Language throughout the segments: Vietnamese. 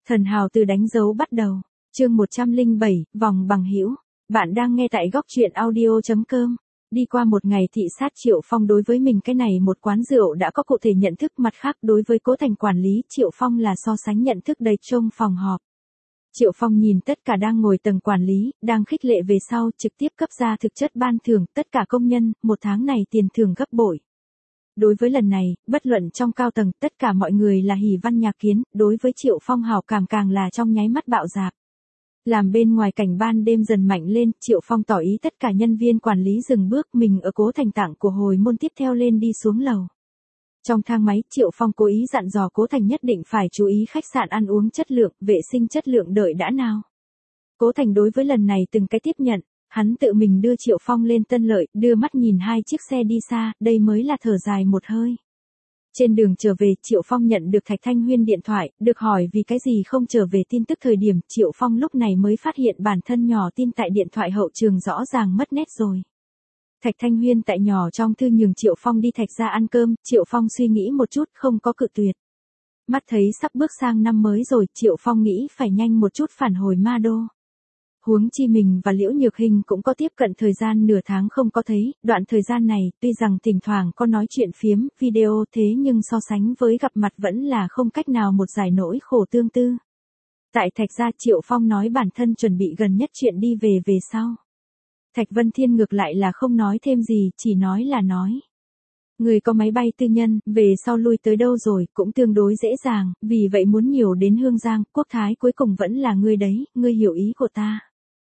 Thần hào từ đánh dấu bắt đầu. Chương 107, vòng bằng hữu. Bạn đang nghe tại góc truyện audio.com. Đi qua một ngày thị sát Triệu Phong đối với mình cái này một quán rượu đã có cụ thể nhận thức, mặt khác đối với Cố Thành quản lý Triệu Phong là so sánh nhận thức đầy trong phòng họp. Triệu Phong nhìn tất cả đang ngồi tầng quản lý, đang khích lệ về sau trực tiếp cấp ra thực chất ban thưởng tất cả công nhân, một tháng này tiền thưởng gấp bội. Đối với lần này, bất luận trong cao tầng, tất cả mọi người là hỉ văn nhạc kiến, đối với Triệu Phong hảo cảm càng là trong nháy mắt bạo dạp. Làm bên ngoài cảnh ban đêm dần mạnh lên, Triệu Phong tỏ ý tất cả nhân viên quản lý dừng bước, mình ở Cố Thành tặng của hồi môn tiếp theo lên đi xuống lầu. Trong thang máy, Triệu Phong cố ý dặn dò Cố Thành nhất định phải chú ý khách sạn ăn uống chất lượng, vệ sinh chất lượng đợi đã nào. Cố Thành đối với lần này từng cái tiếp nhận, hắn tự mình đưa Triệu Phong lên Tân Lợi, đưa mắt nhìn hai chiếc xe đi xa, đây mới là thở dài một hơi. Trên đường trở về, Triệu Phong nhận được Thạch Thanh Huyên điện thoại, được hỏi vì cái gì không trở về tin tức thời điểm, Triệu Phong lúc này mới phát hiện bản thân nhỏ tin tại điện thoại hậu trường rõ ràng mất nét rồi. Thạch Thanh Huyên tại nhỏ trong thư nhường Triệu Phong đi Thạch ra ăn cơm, Triệu Phong suy nghĩ một chút không có cự tuyệt. Mắt thấy sắp bước sang năm mới rồi, Triệu Phong nghĩ phải nhanh một chút phản hồi Ma Đô. Huống chi mình và Liễu Nhược Hinh cũng có tiếp cận thời gian nửa tháng không có thấy, đoạn thời gian này tuy rằng thỉnh thoảng có nói chuyện phiếm, video thế nhưng so sánh với gặp mặt vẫn là không cách nào một giải nỗi khổ tương tư. Tại Thạch gia, Triệu Phong nói bản thân chuẩn bị gần nhất chuyện đi về sau. Thạch Vân Thiên ngược lại là không nói thêm gì, chỉ nói là nói. Người có máy bay tư nhân, về sau lui tới đâu rồi, cũng tương đối dễ dàng, vì vậy muốn nhiều đến Hương Giang, Quốc Thái cuối cùng vẫn là ngươi đấy, ngươi hiểu ý của ta.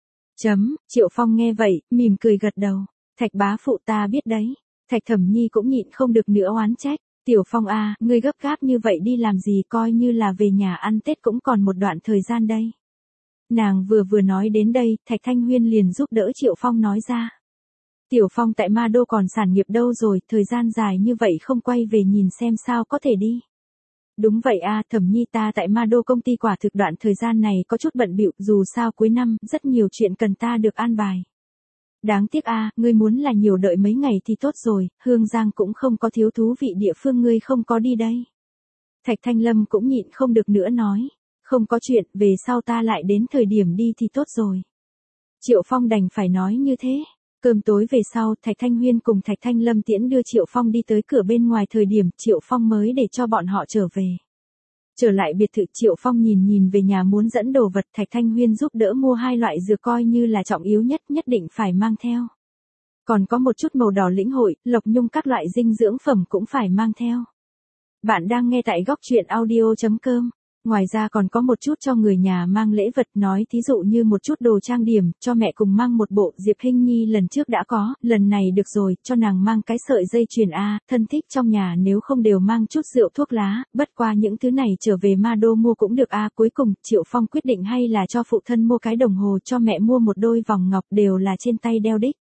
Triệu Phong nghe vậy, mỉm cười gật đầu. Thạch bá phụ ta biết đấy. Thạch Thẩm Nhi cũng nhịn không được nữa oán trách. Tiểu Phong a, ngươi gấp gáp như vậy đi làm gì, coi như là về nhà ăn Tết cũng còn một đoạn thời gian đây. Nàng vừa nói đến đây, Thạch Thanh Huyên liền giúp đỡ Triệu Phong nói ra. Tiểu Phong tại Ma Đô còn sản nghiệp đâu rồi, thời gian dài như vậy không quay về nhìn xem sao có thể đi. Đúng vậy a, Thẩm Nhi ta tại Ma Đô công ty quả thực đoạn thời gian này có chút bận bịu, dù sao cuối năm, rất nhiều chuyện cần ta được an bài. Đáng tiếc a, ngươi muốn là nhiều đợi mấy ngày thì tốt rồi, Hương Giang cũng không có thiếu thú vị địa phương ngươi không có đi đây. Thạch Thanh Lâm cũng nhịn không được nữa nói, không có chuyện, về sau ta lại đến thời điểm đi thì tốt rồi. Triệu Phong đành phải nói như thế. Cơm tối về sau, Thạch Thanh Huyên cùng Thạch Thanh Lâm tiễn đưa Triệu Phong đi tới cửa bên ngoài thời điểm Triệu Phong mới để cho bọn họ trở về. Trở lại biệt thự, Triệu Phong nhìn về nhà muốn dẫn đồ vật, Thạch Thanh Huyên giúp đỡ mua hai loại dược coi như là trọng yếu nhất định phải mang theo. Còn có một chút màu đỏ lĩnh hội, lộc nhung các loại dinh dưỡng phẩm cũng phải mang theo. Bạn đang nghe tại góc truyện audio.com. Ngoài ra còn có một chút cho người nhà mang lễ vật, nói thí dụ như một chút đồ trang điểm, cho mẹ cùng mang một bộ, Diệp Hinh Nhi lần trước đã có, lần này được rồi, cho nàng mang cái sợi dây chuyền a, thân thích trong nhà nếu không đều mang chút rượu thuốc lá, bất qua những thứ này trở về Ma Đô mua cũng được a. Cuối cùng, Triệu Phong quyết định hay là cho phụ thân mua cái đồng hồ, cho mẹ mua một đôi vòng ngọc đều là trên tay đeo đích.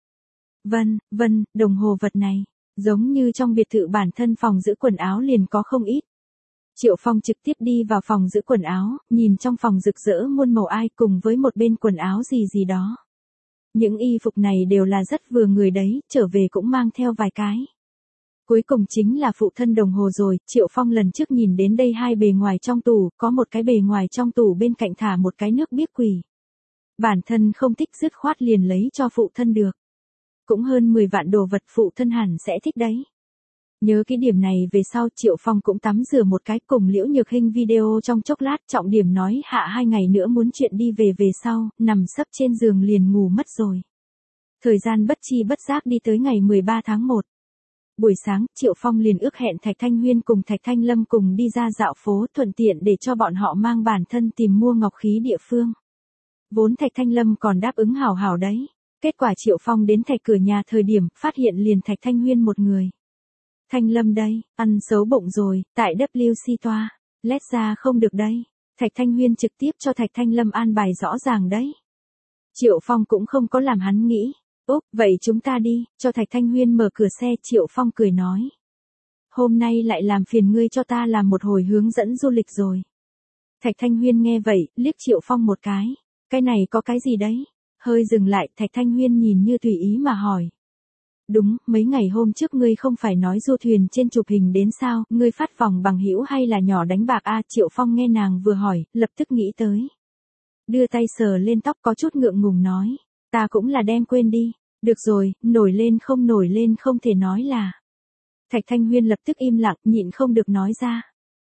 Vân, đồng hồ vật này, giống như trong biệt thự bản thân phòng giữ quần áo liền có không ít. Triệu Phong trực tiếp đi vào phòng giữ quần áo, nhìn trong phòng rực rỡ muôn màu ai cùng với một bên quần áo gì đó. Những y phục này đều là rất vừa người đấy, trở về cũng mang theo vài cái. Cuối cùng chính là phụ thân đồng hồ rồi, Triệu Phong lần trước nhìn đến đây hai bề ngoài trong tủ, có một cái bề ngoài trong tủ bên cạnh thả một cái nước biếc quỷ. Bản thân không thích dứt khoát liền lấy cho phụ thân được. Cũng hơn 10 vạn đồ vật phụ thân hẳn sẽ thích đấy. Nhớ cái điểm này về sau Triệu Phong cũng tắm rửa một cái cùng Liễu Nhược Hinh video trong chốc lát, trọng điểm nói hạ 2 ngày nữa muốn chuyện đi về sau, nằm sấp trên giường liền ngủ mất rồi. Thời gian bất chi bất giác đi tới ngày 13 tháng 1. Buổi sáng, Triệu Phong liền ước hẹn Thạch Thanh Huyên cùng Thạch Thanh Lâm cùng đi ra dạo phố, thuận tiện để cho bọn họ mang bản thân tìm mua ngọc khí địa phương. Vốn Thạch Thanh Lâm còn đáp ứng hảo đấy. Kết quả Triệu Phong đến Thạch cửa nhà thời điểm, phát hiện liền Thạch Thanh Huyên một người. Thanh Lâm đây, ăn xấu bụng rồi, tại WC toa, lét ra không được đây. Thạch Thanh Huyên trực tiếp cho Thạch Thanh Lâm an bài rõ ràng đấy. Triệu Phong cũng không có làm hắn nghĩ. Vậy chúng ta đi, cho Thạch Thanh Huyên mở cửa xe, Triệu Phong cười nói. Hôm nay lại làm phiền ngươi cho ta làm một hồi hướng dẫn du lịch rồi. Thạch Thanh Huyên nghe vậy, liếc Triệu Phong một cái này có cái gì đấy? Hơi dừng lại, Thạch Thanh Huyên nhìn như tùy ý mà hỏi. Đúng, mấy ngày hôm trước ngươi không phải nói du thuyền trên chụp hình đến sao, ngươi phát vòng bằng hữu hay là nhỏ đánh bạc a? Triệu Phong nghe nàng vừa hỏi, lập tức nghĩ tới. Đưa tay sờ lên tóc có chút ngượng ngùng nói, ta cũng là đem quên đi. Được rồi, nổi lên không thể nói là. Thạch Thanh Huyên lập tức im lặng, nhịn không được nói ra.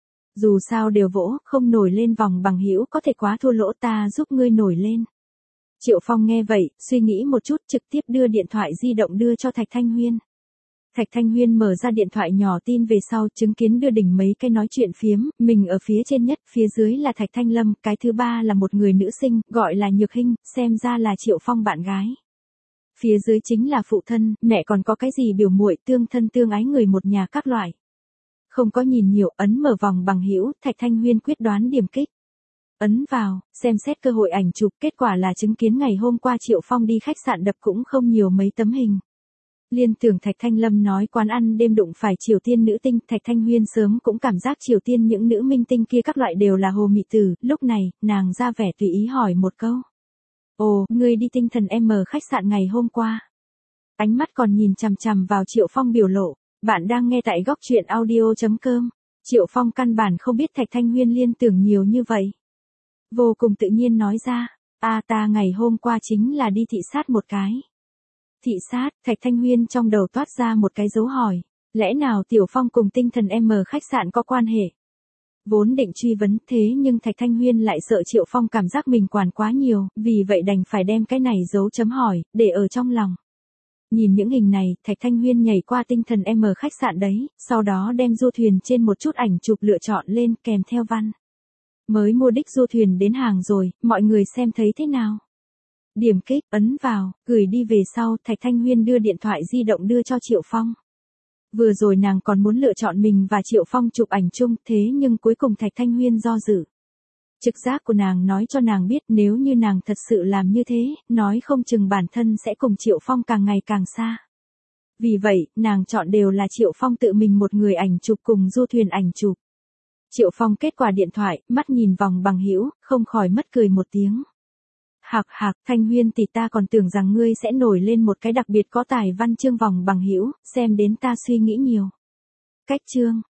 Dù sao đều vỗ, không nổi lên vòng bằng hữu có thể quá thua lỗ, ta giúp ngươi nổi lên. Triệu Phong nghe vậy, suy nghĩ một chút, trực tiếp đưa điện thoại di động đưa cho Thạch Thanh Huyên. Thạch Thanh Huyên mở ra điện thoại nhỏ tin về sau, chứng kiến đưa đỉnh mấy cái nói chuyện phiếm, mình ở phía trên nhất, phía dưới là Thạch Thanh Lâm, cái thứ ba là một người nữ sinh, gọi là Nhược Hinh, xem ra là Triệu Phong bạn gái. Phía dưới chính là phụ thân, mẹ còn có cái gì biểu muội, tương thân tương ái người một nhà các loại. Không có nhìn nhiều, ấn mở vòng bằng hữu, Thạch Thanh Huyên quyết đoán điểm kích. Ấn vào, xem xét cơ hội ảnh chụp, kết quả là chứng kiến ngày hôm qua Triệu Phong đi khách sạn đập cũng không nhiều mấy tấm hình. Liên tưởng Thạch Thanh Lâm nói quán ăn đêm đụng phải Triều Tiên nữ tinh, Thạch Thanh Huyên sớm cũng cảm giác Triều Tiên những nữ minh tinh kia các loại đều là hồ mị tử, lúc này, nàng ra vẻ tùy ý hỏi một câu. Ồ, ngươi đi tinh thần M khách sạn ngày hôm qua. Ánh mắt còn nhìn chằm chằm vào Triệu Phong biểu lộ, bạn đang nghe tại góc truyện audio.com. Triệu Phong căn bản không biết Thạch Thanh Huyên liên tưởng nhiều như vậy. Vô cùng tự nhiên nói ra, ta ngày hôm qua chính là đi thị sát một cái. Thị sát, Thạch Thanh Huyên trong đầu toát ra một cái dấu hỏi, lẽ nào Tiểu Phong cùng tinh thần M khách sạn có quan hệ? Vốn định truy vấn thế nhưng Thạch Thanh Huyên lại sợ Triệu Phong cảm giác mình quản quá nhiều, vì vậy đành phải đem cái này dấu chấm hỏi, để ở trong lòng. Nhìn những hình này, Thạch Thanh Huyên nhảy qua tinh thần M khách sạn đấy, sau đó đem du thuyền trên một chút ảnh chụp lựa chọn lên kèm theo văn. Mới mua đích du thuyền đến hàng rồi, mọi người xem thấy thế nào? Điểm kích, ấn vào, gửi đi về sau, Thạch Thanh Huyên đưa điện thoại di động đưa cho Triệu Phong. Vừa rồi nàng còn muốn lựa chọn mình và Triệu Phong chụp ảnh chung, thế nhưng cuối cùng Thạch Thanh Huyên do dự. Trực giác của nàng nói cho nàng biết nếu như nàng thật sự làm như thế, nói không chừng bản thân sẽ cùng Triệu Phong càng ngày càng xa. Vì vậy, nàng chọn đều là Triệu Phong tự mình một người ảnh chụp cùng du thuyền ảnh chụp. Triệu Phong kết quả điện thoại, mắt nhìn vòng bằng hữu, không khỏi mất cười một tiếng. Hạc, Thanh Huyên thì ta còn tưởng rằng ngươi sẽ nổi lên một cái đặc biệt có tài văn chương vòng bằng hữu, xem đến ta suy nghĩ nhiều. Cách chương,